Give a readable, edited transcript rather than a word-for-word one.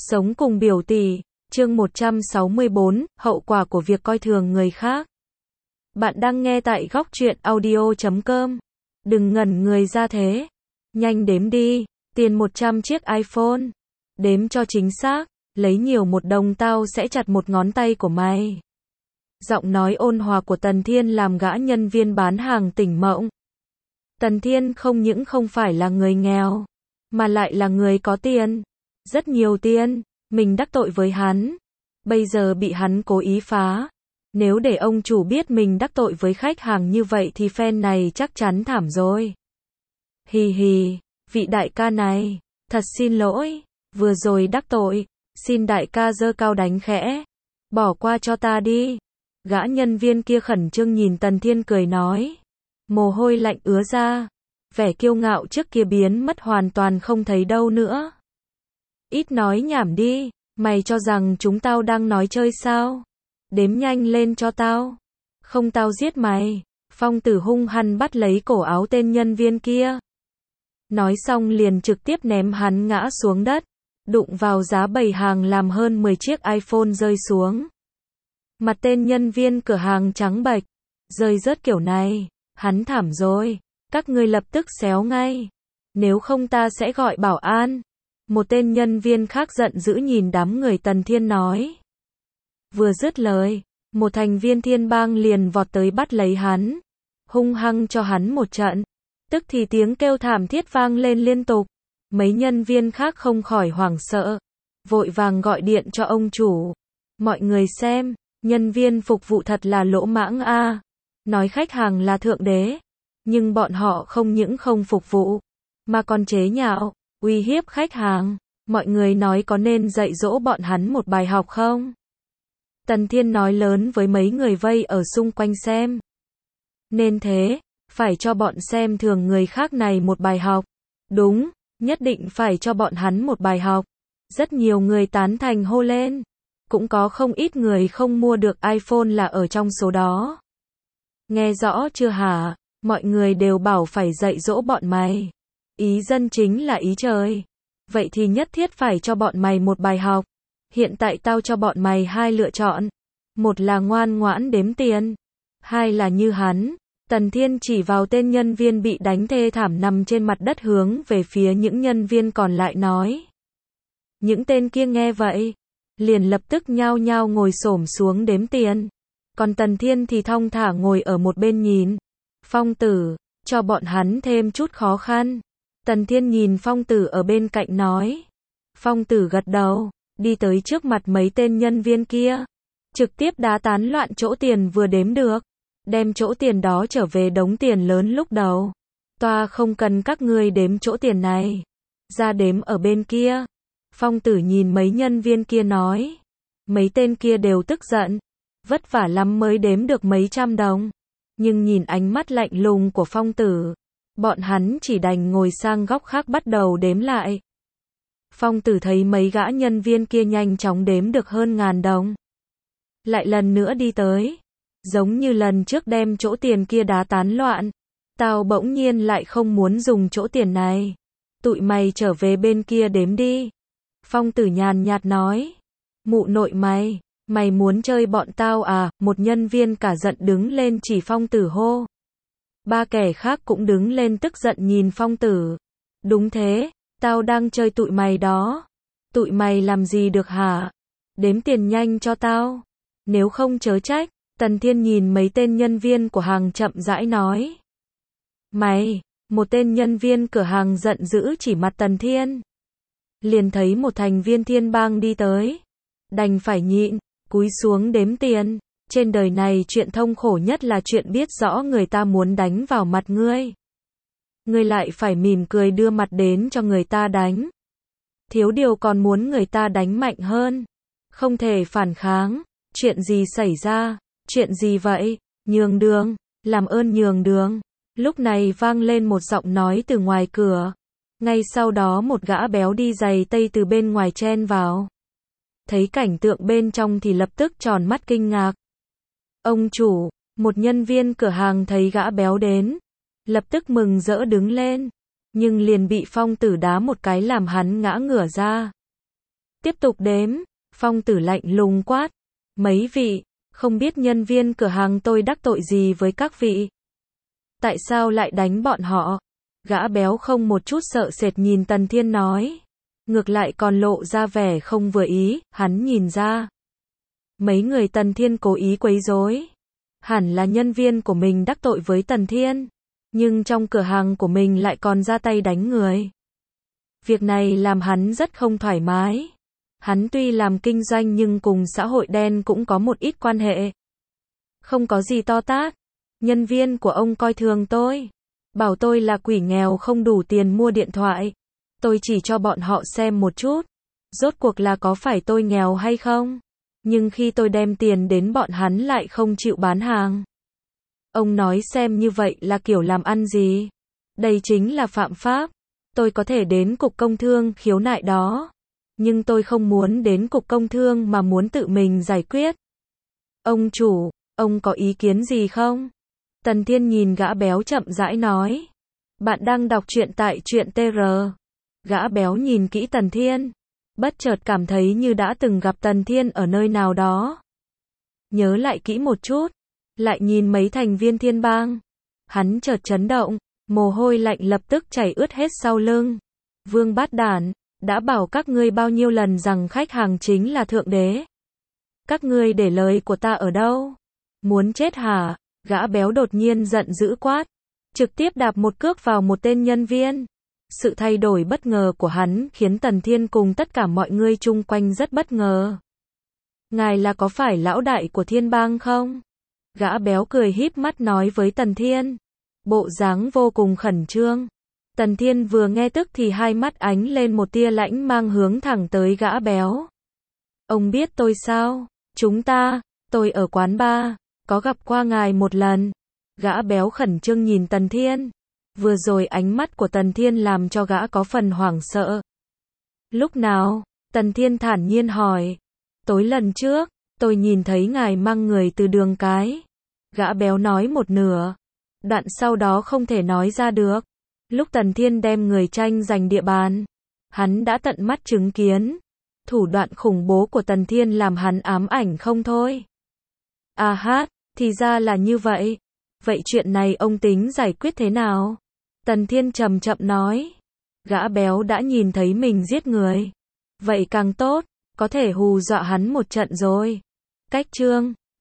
Sống cùng biểu tỷ, chương 164, hậu quả của việc coi thường người khác. Bạn đang nghe tại góc truyện audio.com. Đừng ngẩn người ra thế. Nhanh đếm đi, tiền 100 chiếc iPhone. Đếm cho chính xác, lấy nhiều một đồng tao sẽ chặt một ngón tay của mày. Giọng nói ôn hòa của Tần Thiên làm gã nhân viên bán hàng tỉnh mộng. Tần Thiên không những không phải là người nghèo, mà lại là người có tiền. Rất nhiều tiền, mình đắc tội với hắn. Bây giờ bị hắn cố ý phá. Nếu để ông chủ biết mình đắc tội với khách hàng như vậy thì fan này chắc chắn thảm rồi. Hì hì, vị đại ca này, thật xin lỗi, vừa rồi đắc tội, xin đại ca giơ cao đánh khẽ. Bỏ qua cho ta đi. Gã nhân viên kia khẩn trương nhìn Tần Thiên cười nói. Mồ hôi lạnh ứa ra. Vẻ kiêu ngạo trước kia biến mất hoàn toàn không thấy đâu nữa. Ít nói nhảm đi, mày cho rằng chúng tao đang nói chơi sao? Đếm nhanh lên cho tao. Không tao giết mày. Phong Tử hung hăng bắt lấy cổ áo tên nhân viên kia. Nói xong liền trực tiếp ném hắn ngã xuống đất. Đụng vào giá bày hàng làm hơn 10 chiếc iPhone rơi xuống. Mặt tên nhân viên cửa hàng trắng bệch. Rơi rớt kiểu này, hắn thảm rồi. Các ngươi lập tức xéo ngay. Nếu không ta sẽ gọi bảo an. Một tên nhân viên khác giận dữ nhìn đám người Tần Thiên nói. Vừa dứt lời, một thành viên Thiên Bang liền vọt tới bắt lấy hắn. Hung hăng cho hắn một trận. Tức thì tiếng kêu thảm thiết vang lên liên tục. Mấy nhân viên khác không khỏi hoảng sợ. Vội vàng gọi điện cho ông chủ. Mọi người xem, nhân viên phục vụ thật là lỗ mãng a. Nói khách hàng là thượng đế. Nhưng bọn họ không những không phục vụ, mà còn chế nhạo, uy hiếp khách hàng. Mọi người nói có nên dạy dỗ bọn hắn một bài học không? Tần Thiên nói lớn với mấy người vây ở xung quanh xem. Nên thế, phải cho bọn xem thường người khác này một bài học. Đúng, nhất định phải cho bọn hắn một bài học. Rất nhiều người tán thành hô lên. Cũng có không ít người không mua được iPhone là ở trong số đó. Nghe rõ chưa hả? Mọi người đều bảo phải dạy dỗ bọn mày. Ý dân chính là ý trời. Vậy thì nhất thiết phải cho bọn mày một bài học. Hiện tại tao cho bọn mày hai lựa chọn. Một là ngoan ngoãn đếm tiền. Hai là như hắn. Tần Thiên chỉ vào tên nhân viên bị đánh thê thảm nằm trên mặt đất hướng về phía những nhân viên còn lại nói. Những tên kia nghe vậy, liền lập tức nhao nhao ngồi xổm xuống đếm tiền. Còn Tần Thiên thì thong thả ngồi ở một bên nhìn. Phong Tử, cho bọn hắn thêm chút khó khăn. Tần Thiên nhìn Phong Tử ở bên cạnh nói. Phong Tử gật đầu, đi tới trước mặt mấy tên nhân viên kia. Trực tiếp đá tán loạn chỗ tiền vừa đếm được. Đem chỗ tiền đó trở về đống tiền lớn lúc đầu. Toa không cần các ngươi đếm chỗ tiền này. Ra đếm ở bên kia. Phong Tử nhìn mấy nhân viên kia nói. Mấy tên kia đều tức giận. Vất vả lắm mới đếm được mấy trăm đồng. Nhưng nhìn ánh mắt lạnh lùng của Phong Tử, bọn hắn chỉ đành ngồi sang góc khác bắt đầu đếm lại. Phong Tử thấy mấy gã nhân viên kia nhanh chóng đếm được hơn 1000 đồng. Lại lần nữa đi tới. Giống như lần trước đem chỗ tiền kia đá tán loạn. Tao bỗng nhiên lại không muốn dùng chỗ tiền này. Tụi mày trở về bên kia đếm đi. Phong Tử nhàn nhạt nói. Mụ nội mày. Mày muốn chơi bọn tao à? Một nhân viên cả giận đứng lên chỉ Phong Tử hô. Ba kẻ khác cũng đứng lên tức giận nhìn Phong Tử. Đúng thế, tao đang chơi tụi mày đó. Tụi mày làm gì được hả? Đếm tiền nhanh cho tao. Nếu không chớ trách. Tần Thiên nhìn mấy tên nhân viên của hàng chậm rãi nói. Mày, một tên nhân viên cửa hàng giận dữ chỉ mặt Tần Thiên. Liền thấy một thành viên Thiên Bang đi tới. Đành phải nhịn. Cúi xuống đếm tiền. Trên đời này chuyện thông khổ nhất là chuyện biết rõ người ta muốn đánh vào mặt ngươi. Ngươi lại phải mỉm cười đưa mặt đến cho người ta đánh. Thiếu điều còn muốn người ta đánh mạnh hơn. Không thể phản kháng. Chuyện gì xảy ra? Chuyện gì vậy? Nhường đường. Làm ơn nhường đường. Lúc này vang lên một giọng nói từ ngoài cửa. Ngay sau đó một gã béo đi giày tây từ bên ngoài chen vào. Thấy cảnh tượng bên trong thì lập tức tròn mắt kinh ngạc. Ông chủ, một nhân viên cửa hàng thấy gã béo đến. Lập tức mừng rỡ đứng lên. Nhưng liền bị Phong Tử đá một cái làm hắn ngã ngửa ra. Tiếp tục đếm, Phong Tử lạnh lùng quát. Mấy vị, không biết nhân viên cửa hàng tôi đắc tội gì với các vị? Tại sao lại đánh bọn họ? Gã béo không một chút sợ sệt nhìn Tần Thiên nói. Ngược lại còn lộ ra vẻ không vừa ý, hắn nhìn ra. Mấy người Tần Thiên cố ý quấy rối. Hẳn là nhân viên của mình đắc tội với Tần Thiên. Nhưng trong cửa hàng của mình lại còn ra tay đánh người. Việc này làm hắn rất không thoải mái. Hắn tuy làm kinh doanh nhưng cùng xã hội đen cũng có một ít quan hệ. Không có gì to tát. Nhân viên của ông coi thường tôi. Bảo tôi là quỷ nghèo không đủ tiền mua điện thoại. Tôi chỉ cho bọn họ xem một chút. Rốt cuộc là có phải tôi nghèo hay không? Nhưng khi tôi đem tiền đến bọn hắn lại không chịu bán hàng. Ông nói xem như vậy là kiểu làm ăn gì? Đây chính là phạm pháp. Tôi có thể đến cục công thương khiếu nại đó. Nhưng tôi không muốn đến cục công thương mà muốn tự mình giải quyết. Ông chủ, ông có ý kiến gì không? Tần Thiên nhìn gã béo chậm rãi nói. Bạn đang đọc truyện tại truyện TR. Gã béo nhìn kỹ Tần Thiên. Bất chợt cảm thấy như đã từng gặp Tần Thiên ở nơi nào đó. Nhớ lại kỹ một chút. Lại nhìn mấy thành viên Thiên Bang. Hắn chợt chấn động. Mồ hôi lạnh lập tức chảy ướt hết sau lưng. Vương Bát Đản, đã bảo các ngươi bao nhiêu lần rằng khách hàng chính là thượng đế. Các ngươi để lời của ta ở đâu? Muốn chết hả? Gã béo đột nhiên giận dữ quát. Trực tiếp đạp một cước vào một tên nhân viên. Sự thay đổi bất ngờ của hắn khiến Tần Thiên cùng tất cả mọi người chung quanh rất bất ngờ. Ngài là có phải lão đại của Thiên Bang không? Gã béo cười híp mắt nói với Tần Thiên. Bộ dáng vô cùng khẩn trương. Tần Thiên vừa nghe tức thì hai mắt ánh lên một tia lãnh mang hướng thẳng tới gã béo. Ông biết tôi sao? Tôi ở quán bar, có gặp qua ngài một lần. Gã béo khẩn trương nhìn Tần Thiên. Vừa rồi ánh mắt của Tần Thiên làm cho gã có phần hoảng sợ. Lúc nào? Tần Thiên thản nhiên hỏi. Tối lần trước, tôi nhìn thấy ngài mang người từ đường cái. Gã béo nói một nửa. Đoạn sau đó không thể nói ra được. Lúc Tần Thiên đem người tranh giành địa bàn, hắn đã tận mắt chứng kiến. Thủ đoạn khủng bố của Tần Thiên làm hắn ám ảnh không thôi. À hát, thì ra là như vậy. Vậy chuyện này ông tính giải quyết thế nào? Tần Thiên chậm chậm nói. Gã béo đã nhìn thấy mình giết người. Vậy càng tốt, có thể hù dọa hắn một trận rồi. Cách chương